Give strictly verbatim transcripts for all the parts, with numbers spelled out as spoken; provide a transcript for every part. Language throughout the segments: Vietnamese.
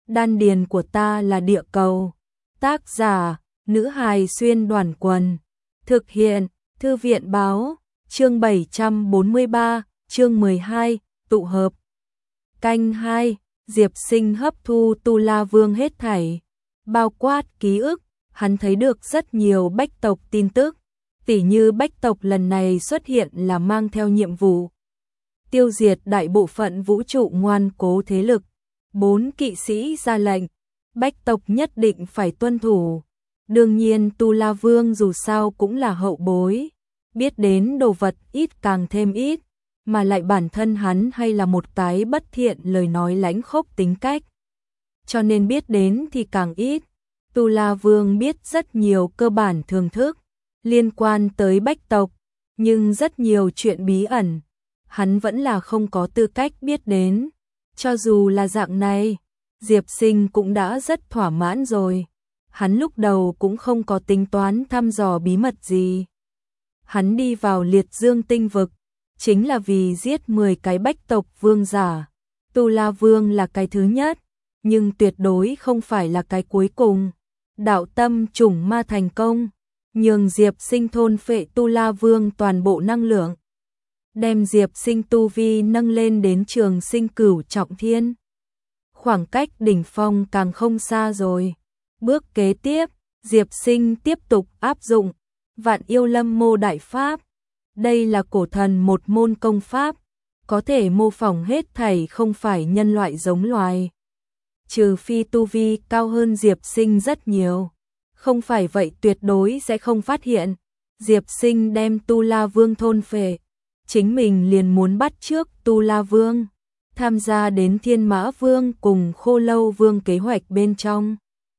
Đan điền của ta là địa cầu. Tác giả, nữ hài xuyên đoàn quần. Thực hiện, thư viện báo, chương bảy trăm bốn mươi ba, chương mười hai, tụ hợp. Canh hai, Diệp Sinh hấp thu Tu La Vương hết thảy, bao quát ký ức, hắn thấy được rất nhiều bách tộc tin tức, tỉ như bách tộc lần này xuất hiện là mang theo nhiệm vụ tiêu diệt đại bộ phận vũ trụ ngoan cố thế lực. Bốn kỵ sĩ ra lệnh, bách tộc nhất định phải tuân thủ. Đương nhiên Tu La Vương dù sao cũng là hậu bối, biết đến đồ vật ít càng thêm ít, mà lại bản thân hắn hay là một cái bất thiện lời nói lãnh khốc tính cách, cho nên biết đến thì càng ít. Tu La Vương biết rất nhiều cơ bản thường thức liên quan tới bách tộc, nhưng rất nhiều chuyện bí ẩn, hắn vẫn là không có tư cách biết đến. Cho dù là dạng này, Diệp Sinh cũng đã rất thỏa mãn rồi. Hắn lúc đầu cũng không có tính toán thăm dò bí mật gì. Hắn đi vào liệt dương tinh vực, chính là vì giết mười cái bách tộc vương giả. Tu La Vương là cái thứ nhất, nhưng tuyệt đối không phải là cái cuối cùng. Đạo tâm chủng ma thành công, nhường Diệp Sinh thôn phệ Tu La Vương toàn bộ năng lượng, đem Diệp Sinh tu vi nâng lên đến trường sinh cửu trọng thiên. Khoảng cách đỉnh phong càng không xa rồi. Bước kế tiếp, Diệp Sinh tiếp tục áp dụng Vạn Yêu Lâm Mô Đại Pháp. Đây là cổ thần một môn công pháp, có thể mô phỏng hết thảy không phải nhân loại giống loài. Trừ phi tu vi cao hơn Diệp Sinh rất nhiều, không phải vậy tuyệt đối sẽ không phát hiện. Diệp Sinh đem Tu La Vương thôn phệ, chính mình liền muốn bắt chước Tu La Vương, tham gia đến Thiên Mã Vương cùng Khô Lâu Vương kế hoạch bên trong.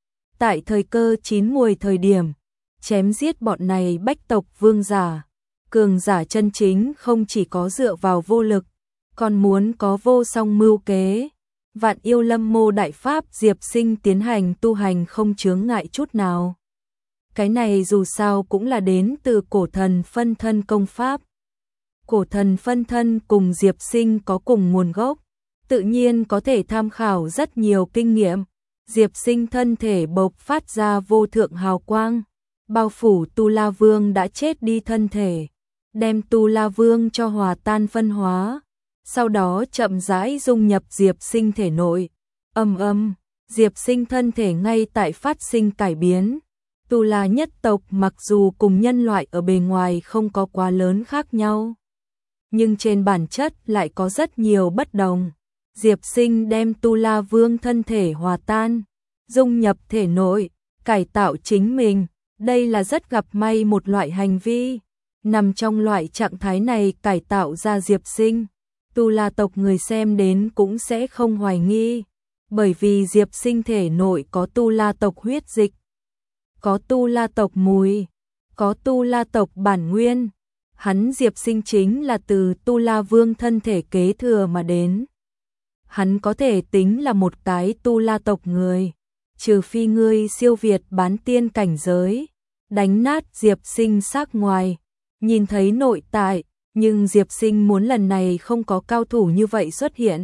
Tại thời cơ chín muồi thời điểm, chém giết bọn này bách tộc vương giả. Cường giả chân chính không chỉ có dựa vào vô lực, còn muốn có vô song mưu kế. Vạn Yêu Lâm Mô Đại Pháp Diệp Sinh tiến hành tu hành không chướng ngại chút nào. Cái này dù sao cũng là đến từ cổ thần phân thân công pháp. Cổ thần phân thân cùng Diệp Sinh có cùng nguồn gốc, tự nhiên có thể tham khảo rất nhiều kinh nghiệm. Diệp Sinh thân thể bộc phát ra vô thượng hào quang, bao phủ Tu La Vương đã chết đi thân thể, đem Tu La Vương cho hòa tan phân hóa, sau đó chậm rãi dung nhập Diệp Sinh thể nội. Ầm ầm, Diệp Sinh thân thể ngay tại phát sinh cải biến. Tu La nhất tộc mặc dù cùng nhân loại ở bề ngoài không có quá lớn khác nhau, nhưng trên bản chất lại có rất nhiều bất đồng. Diệp Sinh đem Tu La Vương thân thể hòa tan, dung nhập thể nội, cải tạo chính mình. Đây là rất gặp may một loại hành vi. Nằm trong loại trạng thái này cải tạo ra Diệp Sinh, Tu La tộc người xem đến cũng sẽ không hoài nghi, bởi vì Diệp Sinh thể nội có Tu La tộc huyết dịch, có Tu La tộc mùi, có Tu La tộc bản nguyên. Hắn Diệp Sinh chính là từ Tu La Vương thân thể kế thừa mà đến. Hắn có thể tính là một cái Tu La tộc người, trừ phi ngươi siêu việt bán tiên cảnh giới, đánh nát Diệp Sinh xác ngoài, nhìn thấy nội tại, nhưng Diệp Sinh muốn lần này không có cao thủ như vậy xuất hiện.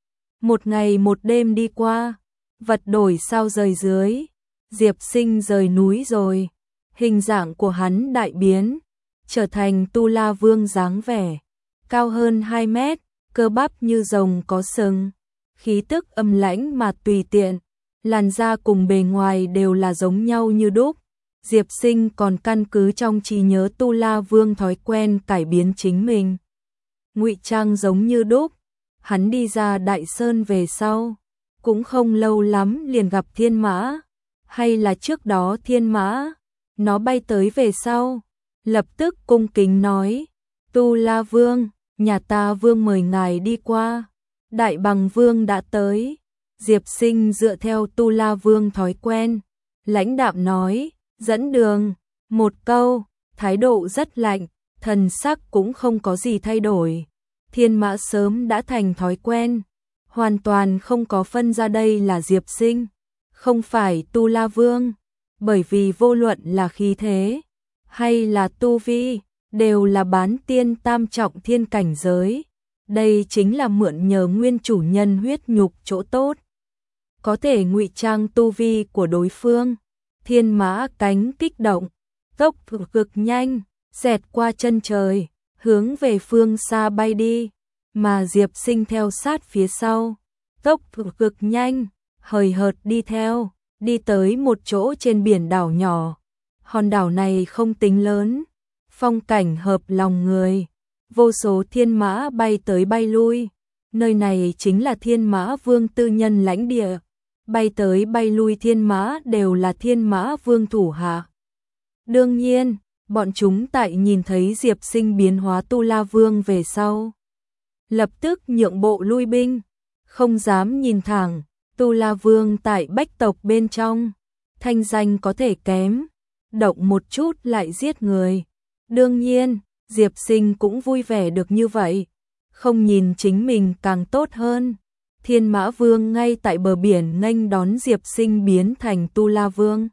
Một ngày một đêm đi qua, vật đổi sao rời dưới, Diệp Sinh rời núi rồi, hình dạng của hắn đại biến, trở thành Tu La Vương dáng vẻ, cao hơn hai mét, cơ bắp như rồng có sừng, khí tức âm lãnh mà tùy tiện, làn da cùng bề ngoài đều là giống nhau như đúc. Diệp Sinh còn căn cứ trong trí nhớ Tu La Vương thói quen cải biến chính mình, ngụy trang giống như đúc. Hắn đi ra Đại Sơn về sau, cũng không lâu lắm liền gặp Thiên Mã, hay là trước đó Thiên Mã, nó bay tới về sau, lập tức cung kính nói: Tu La Vương, nhà ta Vương mời ngài đi qua. Đại Bằng Vương đã tới. Diệp Sinh dựa theo Tu La Vương thói quen, lãnh đạm nói, dẫn đường. Một câu, thái độ rất lạnh, thần sắc cũng không có gì thay đổi. Thiên Mã sớm đã thành thói quen, hoàn toàn không có phân ra đây là Diệp Sinh, không phải Tu La Vương, bởi vì vô luận là khí thế hay là tu vi, đều là bán tiên tam trọng thiên cảnh giới. Đây chính là mượn nhờ nguyên chủ nhân huyết nhục chỗ tốt. có thể ngụy trang tu vi của đối phương. Thiên mã cánh kích động, tốc cực nhanh, xẹt qua chân trời, hướng về phương xa bay đi, mà Diệp Sinh theo sát phía sau, tốc cực nhanh, hời hợt đi theo, đi tới một chỗ trên biển đảo nhỏ. Hòn đảo này không tính lớn, phong cảnh hợp lòng người, vô số thiên mã bay tới bay lui. Nơi này chính là Thiên Mã Vương tư nhân lãnh địa, bay tới bay lui thiên mã đều là Thiên Mã Vương thủ hạ. Đương nhiên, bọn chúng tại nhìn thấy Diệp Sinh biến hóa Tu La Vương về sau, lập tức nhượng bộ lui binh, không dám nhìn thẳng. Tu La Vương tại bách tộc bên trong, thanh danh có thể kém, động một chút lại giết người. Đương nhiên, Diệp Sinh cũng vui vẻ được như vậy, không nhìn chính mình càng tốt hơn. Thiên Mã Vương ngay tại bờ biển nghênh đón Diệp Sinh biến thành Tu La Vương.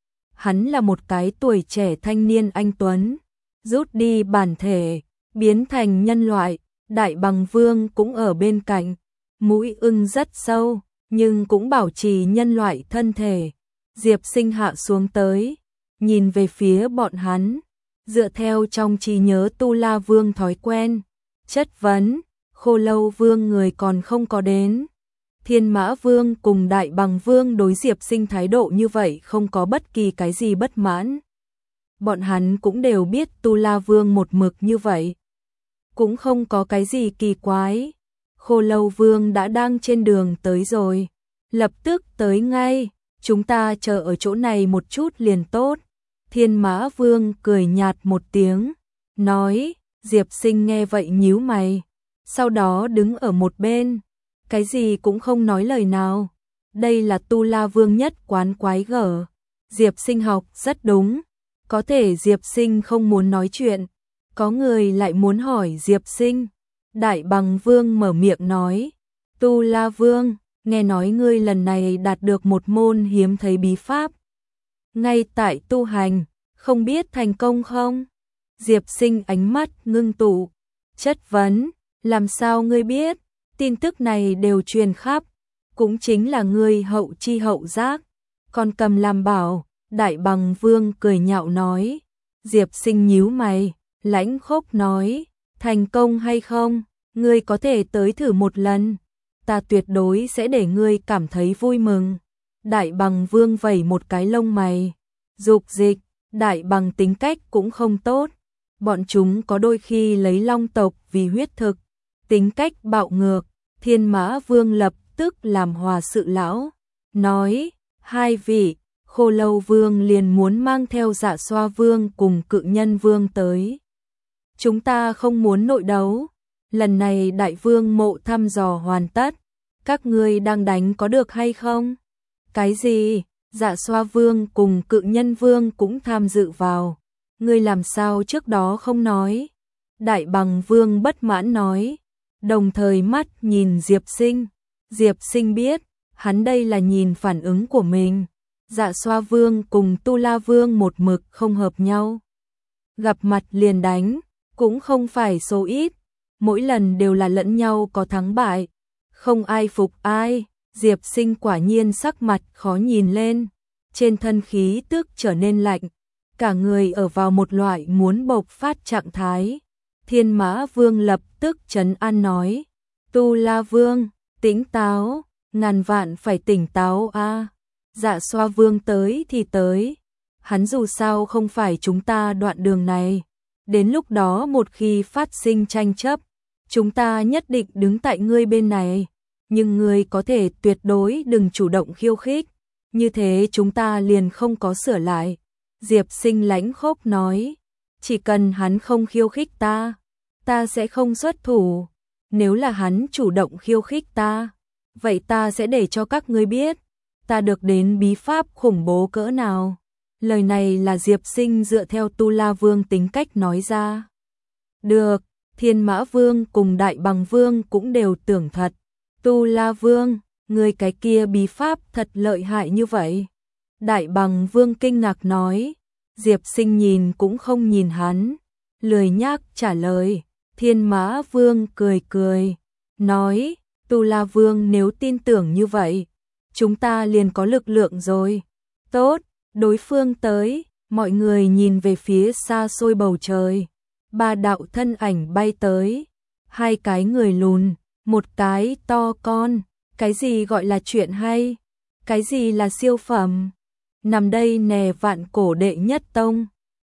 Hắn là một cái tuổi trẻ thanh niên anh tuấn, rút đi bản thể, biến thành nhân loại. Đại Bằng Vương cũng ở bên cạnh, mũi ưng rất sâu, nhưng cũng bảo trì nhân loại thân thể. Diệp Sinh hạ xuống tới, nhìn về phía bọn hắn, dựa theo trong trí nhớ Tu La Vương thói quen, chất vấn, Khô Lâu Vương người còn không có đến. Thiên Mã Vương cùng Đại Bằng Vương đối Diệp Sinh thái độ như vậy không có bất kỳ cái gì bất mãn. Bọn hắn cũng đều biết Tu La Vương một mực như vậy, cũng không có cái gì kỳ quái. Khô Lâu Vương đã đang trên đường tới rồi, lập tức tới ngay, chúng ta chờ ở chỗ này một chút liền tốt. Thiên Mã Vương cười nhạt một tiếng, nói. Diệp Sinh nghe vậy nhíu mày, sau đó đứng ở một bên, cái gì cũng không nói lời nào. Đây là Tu La Vương nhất quán quái gở. Diệp Sinh học rất đúng, có thể Diệp Sinh không muốn nói chuyện, có người lại muốn hỏi Diệp Sinh. Đại Bằng Vương mở miệng nói, Tu La Vương, nghe nói ngươi lần này đạt được một môn hiếm thấy bí pháp, ngay tại tu hành, không biết thành công không? Diệp Sinh ánh mắt ngưng tụ, chất vấn, làm sao ngươi biết? Tin tức này đều truyền khắp, cũng chính là ngươi hậu chi hậu giác, còn cầm làm bảo. Đại Bằng Vương cười nhạo nói. Diệp Sinh nhíu mày, lãnh khốc nói, thành công hay không, ngươi có thể tới thử một lần, ta tuyệt đối sẽ để ngươi cảm thấy vui mừng. Đại Bằng Vương vẩy một cái lông mày, dục dịch. Đại Bằng tính cách cũng không tốt, bọn chúng có đôi khi lấy long tộc vì huyết thực, tính cách bạo ngược. Thiên Mã Vương lập tức làm hòa sự lão, nói, hai vị, Khô Lâu Vương liền muốn mang theo Dạ Xoa Vương cùng Cự Nhân Vương tới. Chúng ta không muốn nội đấu, lần này Đại Vương mộ thăm dò hoàn tất, các ngươi đang đánh có được hay không? Cái gì? Dạ Xoa Vương cùng Cự Nhân Vương cũng tham dự vào, ngươi làm sao trước đó không nói? Đại Bằng Vương bất mãn nói, đồng thời mắt nhìn Diệp Sinh. Diệp Sinh biết, hắn đây là nhìn phản ứng của mình. Dạ Xoa Vương cùng Tu La Vương một mực không hợp nhau, gặp mặt liền đánh, cũng không phải số ít, mỗi lần đều là lẫn nhau có thắng bại, không ai phục ai. Diệp Sinh quả nhiên sắc mặt khó nhìn lên, trên thân khí tức trở nên lạnh, cả người ở vào một loại muốn bộc phát trạng thái. Thiên Mã Vương lập tức trấn an nói, Tu La Vương, tỉnh táo, ngàn vạn phải tỉnh táo a. À. Dạ Xoa Vương tới thì tới, hắn dù sao không phải chúng ta đoạn đường này, đến lúc đó một khi phát sinh tranh chấp, chúng ta nhất định đứng tại ngươi bên này, nhưng ngươi có thể tuyệt đối đừng chủ động khiêu khích, như thế chúng ta liền không có sửa lại. Diệp Sinh lãnh khốc nói, chỉ cần hắn không khiêu khích ta, ta sẽ không xuất thủ, nếu là hắn chủ động khiêu khích ta, vậy ta sẽ để cho các ngươi biết, ta được đến bí pháp khủng bố cỡ nào. Lời này là Diệp Sinh dựa theo Tu La Vương tính cách nói ra. Được, Thiên Mã Vương cùng Đại Bằng Vương cũng đều tưởng thật. Tu La Vương, người cái kia bí pháp thật lợi hại như vậy. Đại Bằng Vương kinh ngạc nói. Diệp Sinh nhìn cũng không nhìn hắn, lười nhác trả lời. Thiên Mã Vương cười cười, nói, Tu La Vương nếu tin tưởng như vậy, chúng ta liền có lực lượng rồi. Tốt, đối phương tới, mọi người nhìn về phía xa xôi bầu trời. Ba đạo thân ảnh bay tới, hai cái người lùn, một cái to con. Cái gì gọi là chuyện hay? Cái gì là siêu phẩm? Nằm đây nè, Vạn Cổ đệ nhất tông.